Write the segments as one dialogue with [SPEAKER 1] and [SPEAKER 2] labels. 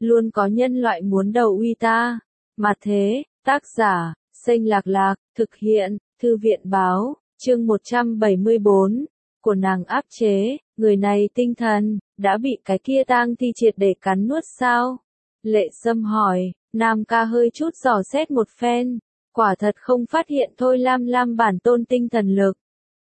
[SPEAKER 1] luôn có nhân loại muốn đầu uy ta. Mà thế, tác giả, Xanh Lạc Lạc, thực hiện, Thư viện Báo, chương 174, của nàng áp chế, người này tinh thần, đã bị cái kia tang thi triệt để cắn nuốt sao? Lệ Sâm hỏi, Nam ca hơi chút dò xét một phen, quả thật không phát hiện Thôi Lam Lam bản tôn tinh thần lực.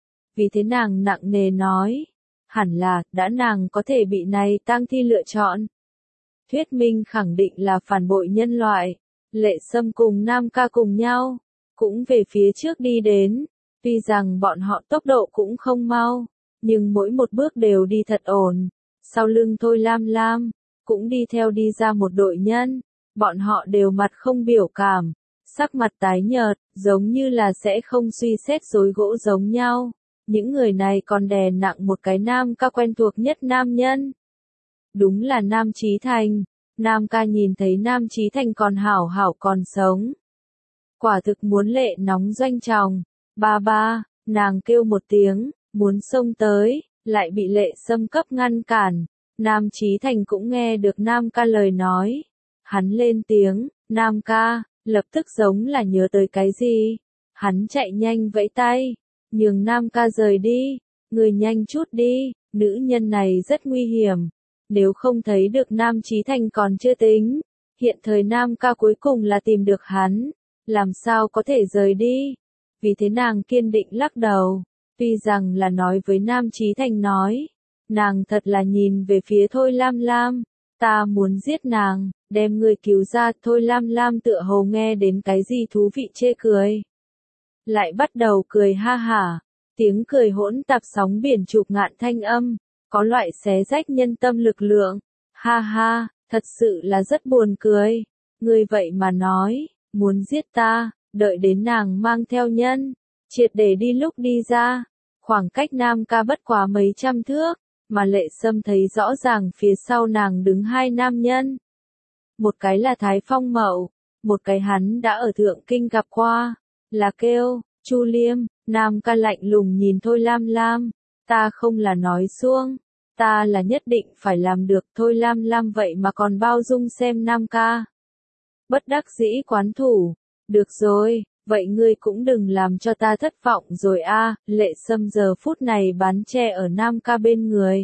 [SPEAKER 1] Vì thế nàng nặng nề nói, hẳn là, đã nàng có thể bị này tang thi lựa chọn. Thuyết minh khẳng định là phản bội nhân loại. Lệ Sâm cùng Nam ca cùng nhau, cũng về phía trước đi đến, tuy rằng bọn họ tốc độ cũng không mau, nhưng mỗi một bước đều đi thật ổn. Sau lưng Thôi Lam Lam, cũng đi theo đi ra một đội nhân, bọn họ đều mặt không biểu cảm, sắc mặt tái nhợt, giống như là sẽ không suy xét rối gỗ giống nhau. Những người này còn đè nặng một cái Nam ca quen thuộc nhất nam nhân. Đúng là Nam Chí Thành. Nam ca nhìn thấy Nam Chí Thành còn hảo hảo còn sống. Quả thực muốn lệ nóng doanh tròng. Ba ba, nàng kêu một tiếng, muốn xông tới, lại bị Lệ Sâm cấp ngăn cản. Nam Chí Thành cũng nghe được Nam ca lời nói. Hắn lên tiếng, Nam ca, lập tức giống là nhớ tới cái gì. Hắn chạy nhanh vẫy tay, nhường Nam ca rời đi, người nhanh chút đi, nữ nhân này rất nguy hiểm. Nếu không thấy được Nam Chí Thành còn chưa tính, hiện thời Nam ca cuối cùng là tìm được hắn, làm sao có thể rời đi. Vì thế nàng kiên định lắc đầu, tuy rằng là nói với Nam Chí Thành nói, nàng thật là nhìn về phía Thôi Lam Lam, ta muốn giết nàng, đem người cứu ra. Thôi Lam Lam tựa hồ nghe đến cái gì thú vị chê cười. Lại bắt đầu cười ha hả, tiếng cười hỗn tạp sóng biển chụp ngạn thanh âm. Có loại xé rách nhân tâm lực lượng. Ha ha, thật sự là rất buồn cười. Ngươi vậy mà nói, muốn giết ta, đợi đến nàng mang theo nhân, triệt để đi lúc đi ra. Khoảng cách Nam ca bất quá mấy trăm thước, mà Lệ Sâm thấy rõ ràng phía sau nàng đứng hai nam nhân. Một cái là Thái Phong Mậu, một cái hắn đã ở Thượng Kinh gặp qua, là kêu, Chu Liêm. Nam ca lạnh lùng nhìn Thôi Lam Lam. Ta không là nói xuông, ta là nhất định phải làm được. Thôi Lam Lam vậy mà còn bao dung xem Nam ca. Bất đắc dĩ quán thủ, được rồi, vậy ngươi cũng đừng làm cho ta thất vọng rồi a. Lệ Sâm giờ phút này bán che ở Nam ca bên người.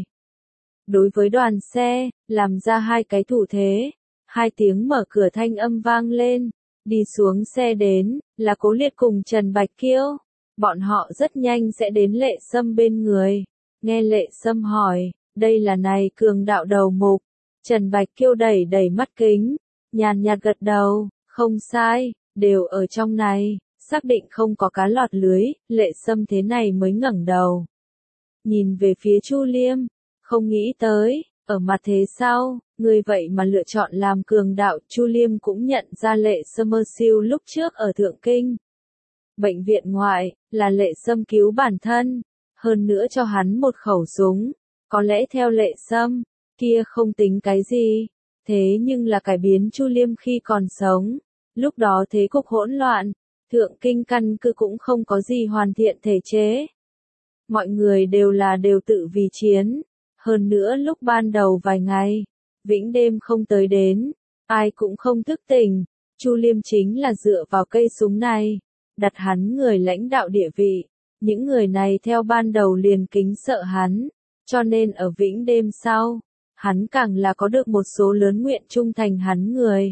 [SPEAKER 1] Đối với đoàn xe, làm ra hai cái thủ thế, hai tiếng mở cửa thanh âm vang lên, đi xuống xe đến, là Cố Liệt cùng Trần Bạch Kiêu. Bọn họ rất nhanh sẽ đến Lệ Sâm bên người. Nghe Lệ Sâm hỏi, đây là này cường đạo đầu mục. Trần Bạch Kiêu đẩy đẩy mắt kính, nhàn nhạt gật đầu, không sai, đều ở trong này, xác định không có cá lọt lưới. Lệ Sâm thế này mới ngẩng đầu, nhìn về phía Chu Liêm, không nghĩ tới, ở mặt thế sau, người vậy mà lựa chọn làm cường đạo. Chu Liêm cũng nhận ra Lệ Sâm mơ siêu lúc trước ở Thượng Kinh bệnh viện ngoại, là Lệ Sâm cứu bản thân, hơn nữa cho hắn một khẩu súng. Có lẽ theo Lệ Sâm, kia không tính cái gì, thế nhưng là cải biến Chu Liêm khi còn sống. Lúc đó thế cục hỗn loạn, Thượng Kinh căn cứ cũng không có gì hoàn thiện thể chế. Mọi người đều tự vì chiến, hơn nữa lúc ban đầu vài ngày, vĩnh đêm không tới đến, ai cũng không thức tỉnh. Chu Liêm chính là dựa vào cây súng này, đặt hắn người lãnh đạo địa vị. Những người này theo ban đầu liền kính sợ hắn, cho nên ở vĩnh đêm sau, hắn càng là có được một số lớn nguyện trung thành hắn người.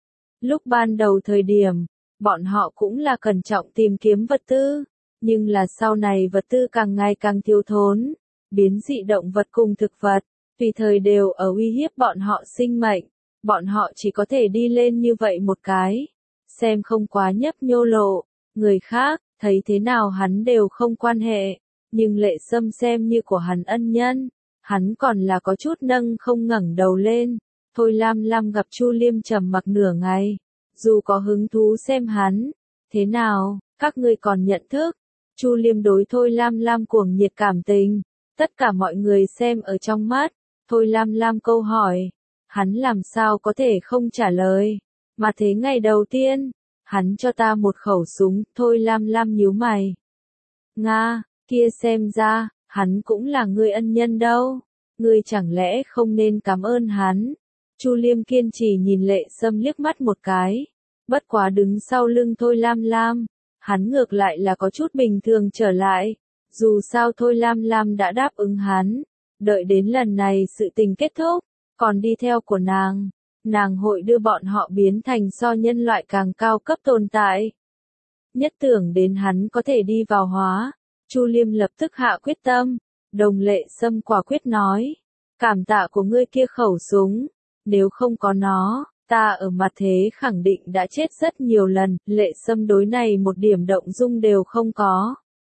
[SPEAKER 1] Lúc ban đầu thời điểm, bọn họ cũng là cẩn trọng tìm kiếm vật tư, nhưng là sau này vật tư càng ngày càng thiếu thốn, biến dị động vật cùng thực vật, tùy thời đều ở uy hiếp bọn họ sinh mệnh, bọn họ chỉ có thể đi lên như vậy một cái, xem không quá nhấp nhô lộ, người khác, thấy thế nào hắn đều không quan hệ, nhưng Lệ Sâm xem như của hắn ân nhân, hắn còn là có chút nâng không ngẩng đầu lên. Thôi Lam Lam gặp Chu Liêm trầm mặc nửa ngày, dù có hứng thú xem hắn, thế nào, các ngươi còn nhận thức? Chu Liêm đối Thôi Lam Lam cuồng nhiệt cảm tình, tất cả mọi người xem ở trong mắt. Thôi Lam Lam câu hỏi, hắn làm sao có thể không trả lời, mà thế ngày đầu tiên, hắn cho ta một khẩu súng. Thôi Lam Lam nhíu mày. Nga, kia xem ra, hắn cũng là người ân nhân đâu, ngươi chẳng lẽ không nên cảm ơn hắn? Chu Liêm kiên trì nhìn Lệ Sâm liếc mắt một cái. Bất quá đứng sau lưng Thôi Lam Lam, hắn ngược lại là có chút bình thường trở lại. Dù sao Thôi Lam Lam đã đáp ứng hắn, đợi đến lần này sự tình kết thúc, còn đi theo của nàng hội đưa bọn họ biến thành so nhân loại càng cao cấp tồn tại. Nhất tưởng đến hắn có thể đi vào hóa, Chu Liêm lập tức hạ quyết tâm, đồng Lệ Sâm quả quyết nói, cảm tạ của ngươi kia khẩu súng, nếu không có nó, ta ở mặt thế khẳng định đã chết rất nhiều lần. Lệ Sâm đối này một điểm động dung đều không có.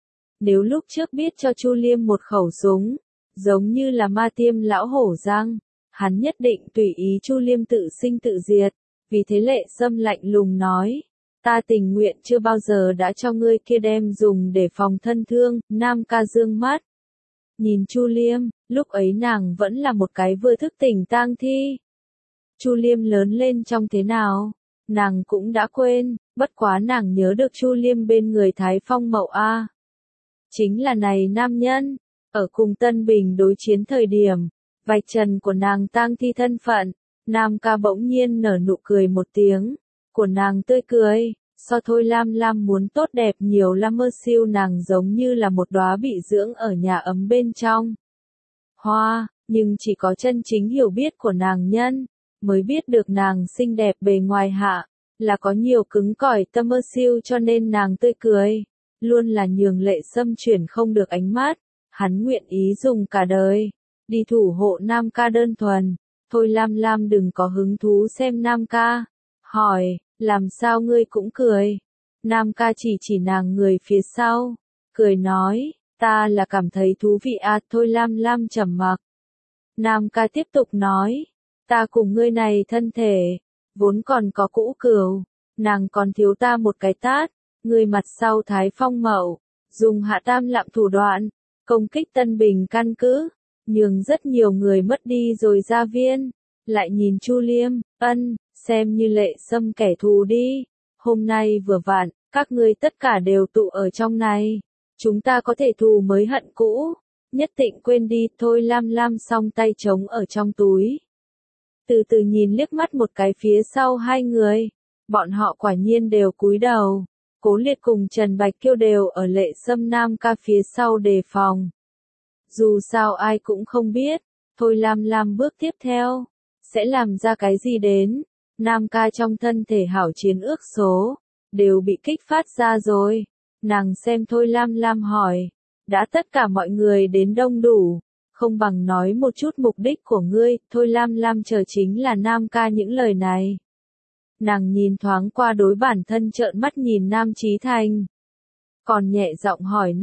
[SPEAKER 1] Nếu lúc trước biết cho Chu Liêm một khẩu súng, giống như là ma tiêm lão hổ răng, hắn nhất định tùy ý Chu Liêm tự sinh tự diệt. Vì thế Lệ Sâm lạnh lùng nói, ta tình nguyện chưa bao giờ đã cho ngươi kia đem dùng để phòng thân thương. Nam ca dương mắt, nhìn Chu Liêm, lúc ấy nàng vẫn là một cái vừa thức tỉnh tang thi. Chu Liêm lớn lên trong thế nào, nàng cũng đã quên, bất quá nàng nhớ được Chu Liêm bên người Thái Phong Mậu A. Chính là này nam nhân, ở cùng Tân Bình đối chiến thời điểm, vạch trần của nàng tang thi thân phận. Nam ca bỗng nhiên nở nụ cười một tiếng, của nàng tươi cười, so Thôi Lam Lam muốn tốt đẹp nhiều lắm. Mơ siêu nàng giống như là một đóa bị dưỡng ở nhà ấm bên trong hoa, nhưng chỉ có chân chính hiểu biết của nàng nhân, mới biết được nàng xinh đẹp bề ngoài hạ, là có nhiều cứng cỏi tâm. Mơ siêu cho nên nàng tươi cười, luôn là nhường Lệ Sâm chuyển không được ánh mắt, hắn nguyện ý dùng cả đời, đi thủ hộ Nam ca đơn thuần. Thôi Lam Lam đừng có hứng thú xem Nam ca, hỏi, làm sao ngươi cũng cười. Nam ca chỉ nàng người phía sau, cười nói, ta là cảm thấy thú vị à. Thôi Lam Lam trầm mặc. Nam ca tiếp tục nói, ta cùng ngươi này thân thể, vốn còn có cũ cừu, nàng còn thiếu ta một cái tát. Ngươi mặt sau Thái Phong Mậu, dùng hạ tam lạm thủ đoạn, công kích Tân Bình căn cứ, nhường rất nhiều người mất đi rồi gia viên. Lại nhìn Chu Liêm, xem như Lệ Sâm kẻ thù đi. Hôm nay vừa vặn, các ngươi tất cả đều tụ ở trong này. Chúng ta có thể thù mới hận cũ, nhất định quên đi. Thôi Lam Lam song tay trống ở trong túi, từ từ nhìn liếc mắt một cái phía sau hai người. Bọn họ quả nhiên đều cúi đầu. Cố Liệt cùng Trần Bạch Kiêu đều ở Lệ Sâm Nam ca phía sau đề phòng. Dù sao ai cũng không biết, Thôi Lam Lam bước tiếp theo sẽ làm ra cái gì đến. Nam ca trong thân thể hảo chiến ước số đều bị kích phát ra rồi. Nàng xem Thôi Lam Lam hỏi, đã tất cả mọi người đến đông đủ, không bằng nói một chút mục đích của ngươi. Thôi Lam Lam chờ chính là Nam ca những lời này. Nàng nhìn thoáng qua đối bản thân trợn mắt nhìn Nam Chí Thành, còn nhẹ giọng hỏi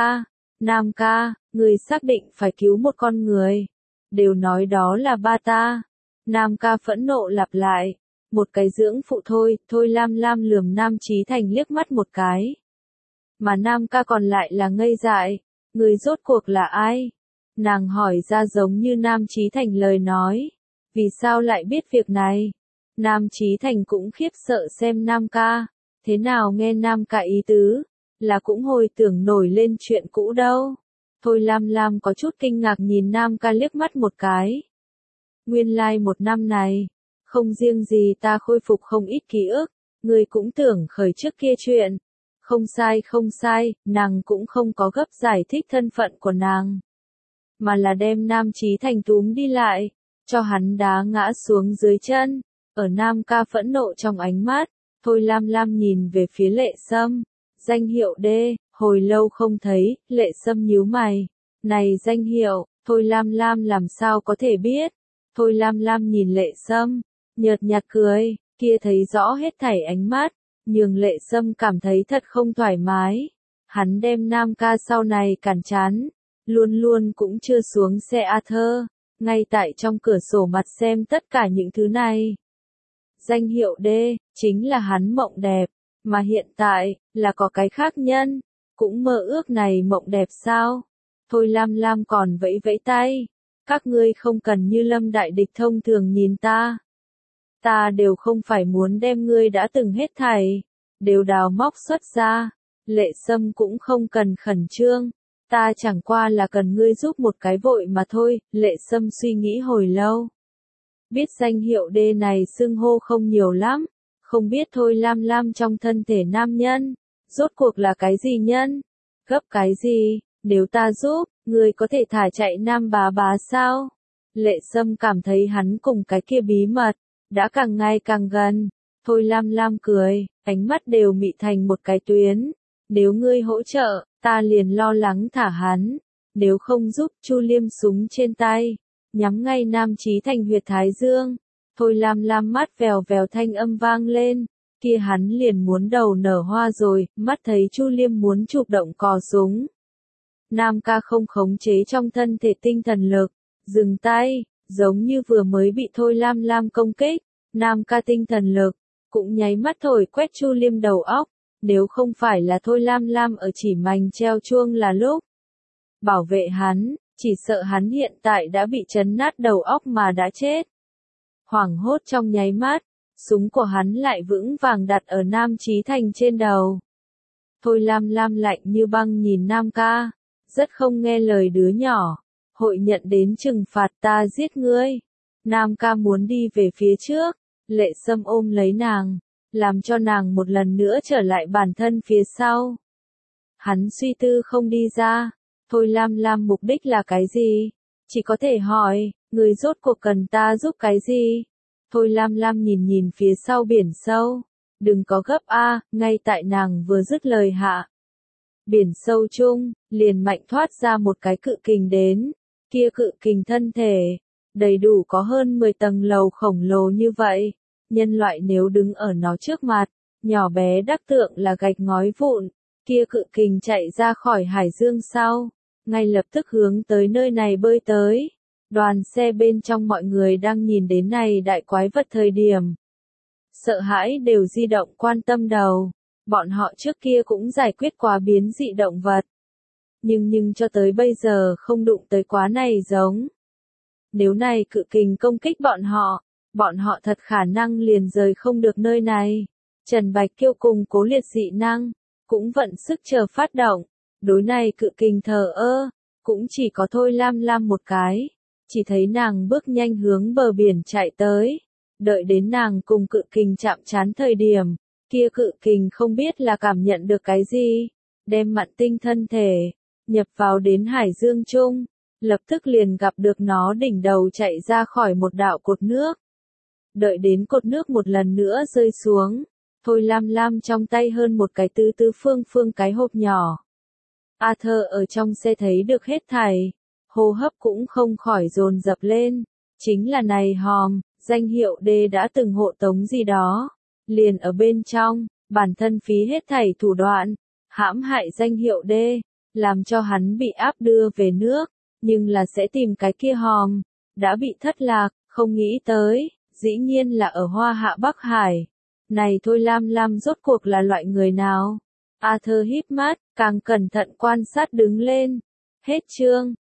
[SPEAKER 1] Nam ca, ngươi xác định phải cứu một con người, đều nói đó là ba ta. Nam ca phẫn nộ lặp lại, một cái dưỡng phụ thôi. Thôi Lam Lam lườm Nam Chí Thành liếc mắt một cái, mà Nam ca còn lại là ngây dại, người rốt cuộc là ai? Nàng hỏi ra giống như Nam Chí Thành lời nói, vì sao lại biết việc này? Nam Chí Thành cũng khiếp sợ xem Nam ca, thế nào nghe Nam ca ý tứ, là cũng hồi tưởng nổi lên chuyện cũ đâu. Thôi Lam Lam có chút kinh ngạc nhìn Nam ca liếc mắt một cái. Nguyên lai một năm này, không riêng gì ta khôi phục không ít ký ức, người cũng tưởng khởi trước kia chuyện. Không sai, nàng cũng không có gấp giải thích thân phận của nàng, mà là đem Nam Chí Thành túm đi lại, cho hắn đá ngã xuống dưới chân. Ở Nam ca phẫn nộ trong ánh mắt, Thôi Lam Lam nhìn về phía Lệ Sâm, danh hiệu D, hồi lâu không thấy. Lệ Sâm nhíu mày, này danh hiệu, Thôi Lam Lam làm sao có thể biết? Thôi Lam Lam nhìn Lệ Sâm, nhợt nhạt cười, kia thấy rõ hết thảy ánh mắt, nhường Lệ Sâm cảm thấy thật không thoải mái. Hắn đem Nam ca sau này cản chắn, luôn luôn cũng chưa xuống xe Arthur, ngay tại trong cửa sổ mặt xem tất cả những thứ này. Danh hiệu D, chính là hắn mộng đẹp, mà hiện tại, là có cái khác nhân, cũng mơ ước này mộng đẹp sao? Thôi Lam Lam còn vẫy vẫy tay, các ngươi không cần như Lâm đại địch thông thường nhìn ta. Ta đều không phải muốn đem ngươi đã từng hết thảy, đều đào móc xuất ra. Lệ Sâm cũng không cần khẩn trương, ta chẳng qua là cần ngươi giúp một cái vội mà thôi. Lệ Sâm suy nghĩ hồi lâu, biết danh hiệu D này xưng hô không nhiều lắm, không biết Thôi Lam Lam trong thân thể nam nhân, rốt cuộc là cái gì nhân? Gấp cái gì? Nếu ta giúp, ngươi có thể thả chạy Nam bá sao? Lệ Sâm cảm thấy hắn cùng cái kia bí mật, đã càng ngày càng gần. Thôi Lam Lam cười, ánh mắt đều mị thành một cái tuyến. Nếu ngươi hỗ trợ, ta liền lo lắng thả hắn. Nếu không giúp, Chu Liêm súng trên tay, nhắm ngay Nam Chí Thành huyệt thái dương. Thôi Lam Lam mắt vèo vèo thanh âm vang lên, kia hắn liền muốn đầu nở hoa rồi, mắt thấy Chu Liêm muốn chụp động cò súng. Nam ca không khống chế trong thân thể tinh thần lực, dừng tay, giống như vừa mới bị Thôi Lam Lam công kích, Nam ca tinh thần lực, cũng nháy mắt thổi quét Chu Liêm đầu óc, nếu không phải là Thôi Lam Lam ở chỉ mành treo chuông là lúc bảo vệ hắn, chỉ sợ hắn hiện tại đã bị chấn nát đầu óc mà đã chết. Hoảng hốt trong nháy mắt, súng của hắn lại vững vàng đặt ở Nam Chí Thành trên đầu. Thôi Lam Lam lạnh như băng nhìn Nam ca, rất không nghe lời đứa nhỏ, hội nhận đến trừng phạt ta giết ngươi. Nam ca muốn đi về phía trước, Lệ Sâm ôm lấy nàng, làm cho nàng một lần nữa trở lại bản thân phía sau. Hắn suy tư không đi ra, Thôi Lam Lam mục đích là cái gì? Chỉ có thể hỏi, người rốt cuộc cần ta giúp cái gì? Thôi Lam Lam nhìn nhìn phía sau biển sâu, đừng có gấp a, ngay tại nàng vừa dứt lời hạ. Biển sâu chung, liền mạnh thoát ra một cái cự kình đến, kia cự kình thân thể, đầy đủ có hơn 10 tầng lầu khổng lồ như vậy, nhân loại nếu đứng ở nó trước mặt, nhỏ bé đắc tượng là gạch ngói vụn, kia cự kình chạy ra khỏi hải dương sau, ngay lập tức hướng tới nơi này bơi tới. Đoàn xe bên trong mọi người đang nhìn đến này đại quái vật thời điểm. Sợ hãi đều di động quan tâm đầu, bọn họ trước kia cũng giải quyết quá biến dị động vật. Nhưng cho tới bây giờ không đụng tới quá này giống. Nếu này cự kình công kích bọn họ thật khả năng liền rời không được nơi này. Trần Bạch Kiêu cùng Cố Liệt dị năng, cũng vận sức chờ phát động, đối này cự kình thờ ơ, cũng chỉ có Thôi Lam Lam một cái. Chỉ thấy nàng bước nhanh hướng bờ biển chạy tới, đợi đến nàng cùng cự kình chạm trán thời điểm, kia cự kình không biết là cảm nhận được cái gì, đem mặn tinh thân thể, nhập vào đến hải dương chung, lập tức liền gặp được nó đỉnh đầu chạy ra khỏi một đạo cột nước. Đợi đến cột nước một lần nữa rơi xuống, Thôi Lam Lam trong tay hơn một cái tứ phương cái hộp nhỏ. Arthur ở trong xe thấy được hết thảy, hô hấp cũng không khỏi dồn dập lên, chính là này hòm, danh hiệu D đã từng hộ tống gì đó, liền ở bên trong, bản thân phí hết thảy thủ đoạn, hãm hại danh hiệu D, làm cho hắn bị áp đưa về nước, nhưng là sẽ tìm cái kia hòm, đã bị thất lạc, không nghĩ tới, dĩ nhiên là ở Hoa Hạ Bắc Hải. Này Thôi Lam Lam rốt cuộc là loại người nào? Arthur híp mắt, càng cẩn thận quan sát đứng lên. Hết chương.